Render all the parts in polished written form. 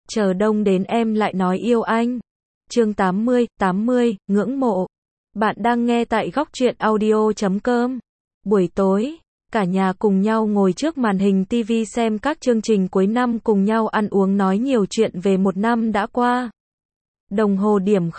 Chờ đông đến em lại nói yêu anh. Chương 80, ngưỡng mộ. Bạn đang nghe tại góc truyện audio.com. Buổi tối, cả nhà cùng nhau ngồi trước màn hình TV xem các chương trình cuối năm, cùng nhau ăn uống nói nhiều chuyện về một năm đã qua. Đồng hồ điểm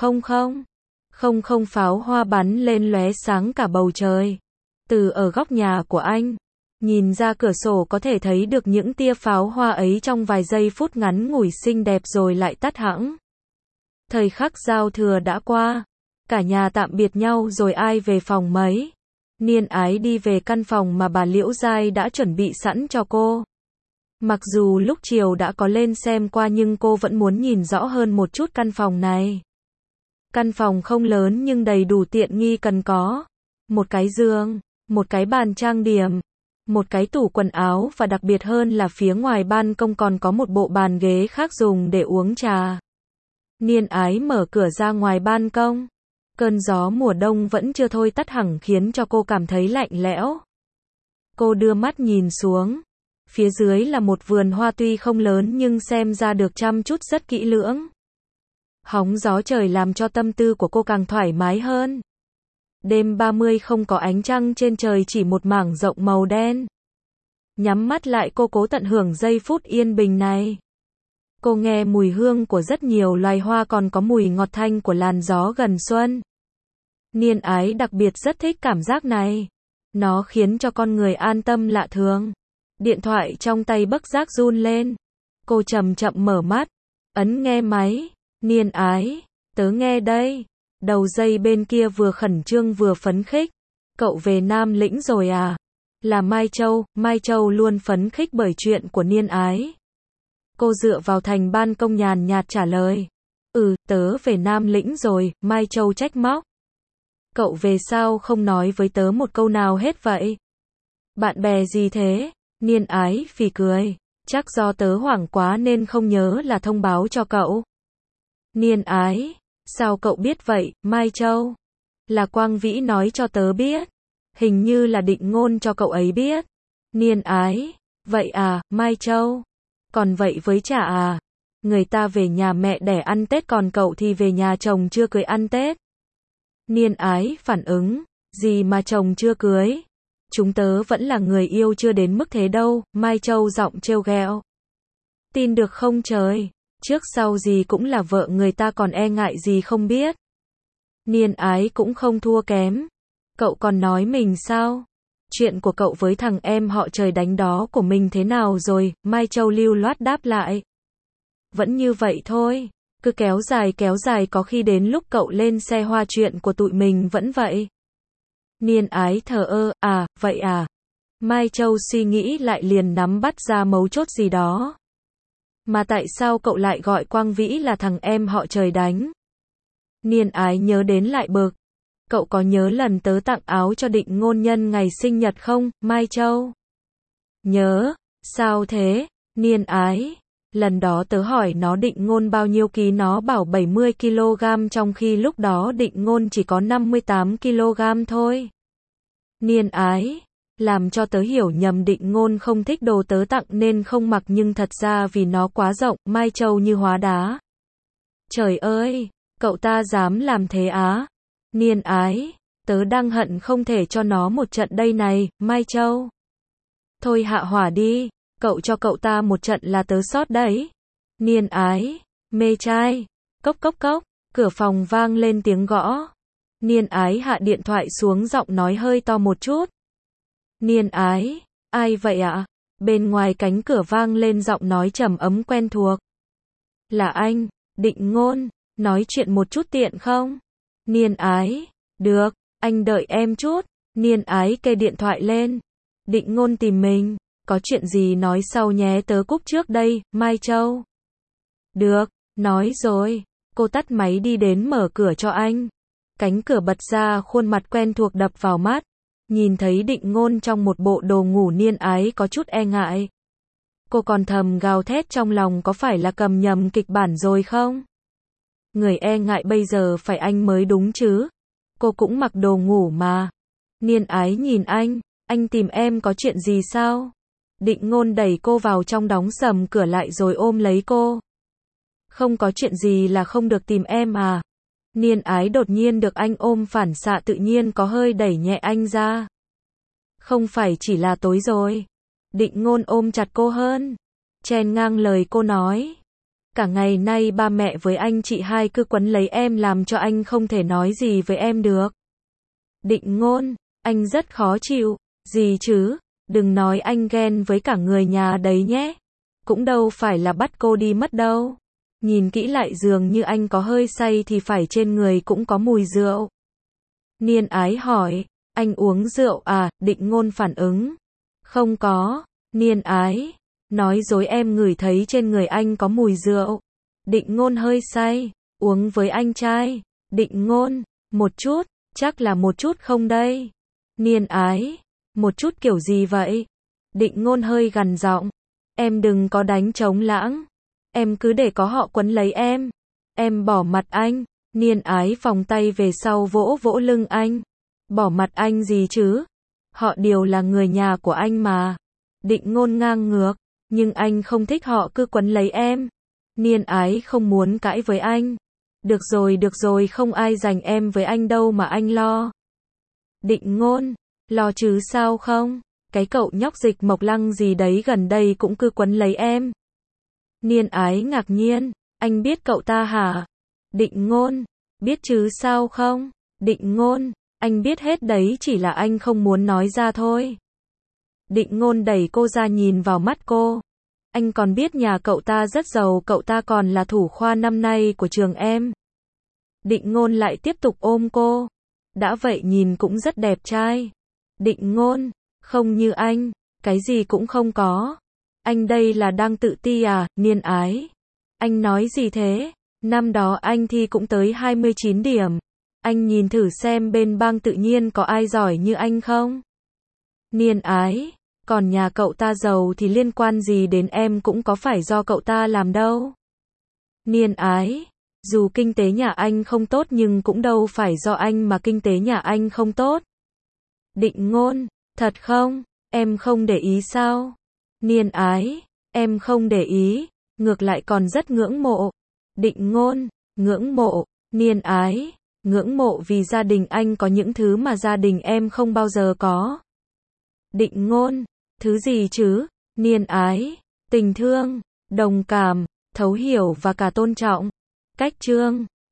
00:00 pháo hoa bắn lên lóe sáng cả bầu trời. Từ ở góc nhà của anh, nhìn ra cửa sổ có thể thấy được những tia pháo hoa ấy trong vài giây phút ngắn ngủi xinh đẹp rồi lại tắt hẳn. Thời khắc giao thừa đã qua, cả nhà tạm biệt nhau rồi ai về phòng mấy. Niên Ái đi về căn phòng mà bà Liễu Giai đã chuẩn bị sẵn cho cô. Mặc dù lúc chiều đã có lên xem qua nhưng cô vẫn muốn nhìn rõ hơn một chút căn phòng này. Căn phòng không lớn nhưng đầy đủ tiện nghi cần có. Một cái giường, một cái bàn trang điểm, một cái tủ quần áo và đặc biệt hơn là phía ngoài ban công còn có một bộ bàn ghế khác dùng để uống trà. Niên Ái mở cửa ra ngoài ban công. Cơn gió mùa đông vẫn chưa thôi tắt hẳn khiến cho cô cảm thấy lạnh lẽo. Cô đưa mắt nhìn xuống. Phía dưới là một vườn hoa tuy không lớn nhưng xem ra được chăm chút rất kỹ lưỡng. Hóng gió trời làm cho tâm tư của cô càng thoải mái hơn. Đêm 30 không có ánh trăng trên trời, chỉ một mảng rộng màu đen. Nhắm mắt lại cô cố tận hưởng giây phút yên bình này. Cô nghe mùi hương của rất nhiều loài hoa, còn có mùi ngọt thanh của làn gió gần xuân. Niên Ái đặc biệt rất thích cảm giác này. Nó khiến cho con người an tâm lạ thường. Điện thoại trong tay bất giác run lên. Cô chậm chậm mở mắt, ấn nghe máy. Niên Ái, tớ nghe đây. Đầu dây bên kia vừa khẩn trương vừa phấn khích. Cậu về Nam Lĩnh rồi à? Là Mai Châu luôn phấn khích bởi chuyện của Niên Ái. Cô dựa vào thành ban công nhàn nhạt trả lời. Tớ về Nam Lĩnh rồi, Mai Châu trách móc. Cậu về sao không nói với tớ một câu nào hết vậy? Bạn bè gì thế? Niên Ái phì cười. Chắc do tớ hoảng quá nên không nhớ là thông báo cho cậu. Niên Ái, sao cậu biết vậy, Mai Châu? Là Quang Vĩ nói cho tớ biết. Hình như là Định Ngôn cho cậu ấy biết. Niên Ái, vậy à, Mai Châu? Còn vậy với Trà à? Người ta về nhà mẹ đẻ ăn Tết còn cậu thì về nhà chồng chưa cưới ăn Tết. Niên Ái phản ứng, gì mà chồng chưa cưới? Chúng tớ vẫn là người yêu chưa đến mức thế đâu, Mai Châu giọng trêu ghẹo. Tin được không trời? Trước sau gì cũng là vợ người ta, còn e ngại gì không biết. Niên Ái cũng không thua kém. Cậu còn nói mình sao? Chuyện của cậu với thằng em họ trời đánh đó của mình thế nào rồi? Mai Châu lưu loát đáp lại. Vẫn như vậy thôi. Cứ kéo dài có khi đến lúc cậu lên xe hoa chuyện của tụi mình vẫn vậy. Niên Ái thờ ơ, vậy à? Mai Châu suy nghĩ lại liền nắm bắt ra mấu chốt gì đó. Mà tại sao cậu lại gọi Quang Vĩ là thằng em họ trời đánh? Niên Ái nhớ đến lại bực. Cậu có nhớ lần tớ tặng áo cho Định Ngôn nhân ngày sinh nhật không, Mai Châu? Nhớ. Sao thế? Niên Ái. Lần đó tớ hỏi nó Định Ngôn bao nhiêu ký, nó bảo 70 kg trong khi lúc đó Định Ngôn chỉ có 58 kg thôi. Niên Ái. Làm cho tớ hiểu nhầm, Định Ngôn không thích đồ tớ tặng nên không mặc, nhưng thật ra vì nó quá rộng. Mai Châu như hóa đá. Trời ơi, cậu ta dám làm thế á? Niên Ái, tớ đang hận không thể cho nó một trận đây này, Mai Châu. Thôi hạ hỏa đi, cậu cho cậu ta một trận là tớ sót đấy. Niên Ái, mê trai. Cốc cốc cốc, cửa phòng vang lên tiếng gõ. Niên Ái hạ điện thoại xuống, giọng nói hơi to một chút. Niên Ái, ai vậy ạ? Bên ngoài cánh cửa vang lên giọng nói trầm ấm quen thuộc. Là anh, Định Ngôn, nói chuyện một chút tiện không? Niên Ái, được, anh đợi em chút. Niên Ái kê điện thoại lên. Định Ngôn tìm mình, có chuyện gì nói sau nhé, tớ cúp trước đây, Mai Châu. Được, nói rồi. Cô tắt máy đi đến mở cửa cho anh. Cánh cửa bật ra, khuôn mặt quen thuộc đập vào mắt. Nhìn thấy Định Ngôn trong một bộ đồ ngủ, Niên Ái có chút e ngại. Cô còn thầm gào thét trong lòng, có phải là cầm nhầm kịch bản rồi không? Người e ngại bây giờ phải anh mới đúng chứ. Cô cũng mặc đồ ngủ mà. Niên Ái nhìn anh tìm em có chuyện gì sao? Định Ngôn đẩy cô vào trong, đóng sầm cửa lại rồi ôm lấy cô. Không có chuyện gì là không được tìm em à. Niên Ái đột nhiên được anh ôm, phản xạ tự nhiên có hơi đẩy nhẹ anh ra. Không phải chỉ là tối rồi. Định Ngôn ôm chặt cô hơn, chen ngang lời cô nói. Cả ngày nay ba mẹ với anh chị hai cứ quấn lấy em làm cho anh không thể nói gì với em được. Định Ngôn, anh rất khó chịu. Gì chứ, đừng nói anh ghen với cả người nhà đấy nhé. Cũng đâu phải là bắt cô đi mất đâu. Nhìn kỹ lại dường như anh có hơi say thì phải trên người cũng có mùi rượu. Niên Ái hỏi, anh uống rượu à? Định Ngôn phản ứng. Không có. Niên Ái, nói dối, em ngửi thấy trên người anh có mùi rượu. Định Ngôn hơi say, uống với anh trai. Định Ngôn, một chút, chắc là một chút không đây? Niên Ái, một chút kiểu gì vậy? Định Ngôn hơi gằn giọng, em đừng có đánh trống lãng. Em cứ để có họ quấn lấy em. Em bỏ mặt anh. Niên Ái vòng tay về sau vỗ vỗ lưng anh. Bỏ mặt anh gì chứ? Họ đều là người nhà của anh mà. Định Ngôn ngang ngược, nhưng anh không thích họ cứ quấn lấy em. Niên Ái không muốn cãi với anh. Được rồi, không ai giành em với anh đâu mà anh lo. Định Ngôn, lo chứ sao không? Cái cậu nhóc Dịch Mộc Lăng gì đấy gần đây cũng cứ quấn lấy em. Niên Ái ngạc nhiên, anh biết cậu ta hả? Định Ngôn, biết chứ sao không? Định Ngôn, anh biết hết đấy, chỉ là anh không muốn nói ra thôi. Định Ngôn đẩy cô ra, nhìn vào mắt cô. Anh còn biết nhà cậu ta rất giàu, cậu ta còn là thủ khoa năm nay của trường em. Định Ngôn lại tiếp tục ôm cô. Đã vậy nhìn cũng rất đẹp trai. Định Ngôn, không như anh, cái gì cũng không có. Anh đây là đang tự ti à? Niên Ái, anh nói gì thế? Năm đó anh thi cũng tới 29 điểm. Anh nhìn thử xem bên bang tự nhiên có ai giỏi như anh không? Niên Ái, còn nhà cậu ta giàu thì liên quan gì đến em, cũng có phải do cậu ta làm đâu. Niên Ái, dù kinh tế nhà anh không tốt nhưng cũng đâu phải do anh mà kinh tế nhà anh không tốt. Định Ngôn, thật không? Em không để ý sao? Niên Ái, em không để ý, ngược lại còn rất ngưỡng mộ. Định Ngôn, ngưỡng mộ. Niên Ái, ngưỡng mộ vì gia đình anh có những thứ mà gia đình em không bao giờ có. Định Ngôn, thứ gì chứ? Niên Ái, tình thương, đồng cảm, thấu hiểu và cả tôn trọng. Cách Trương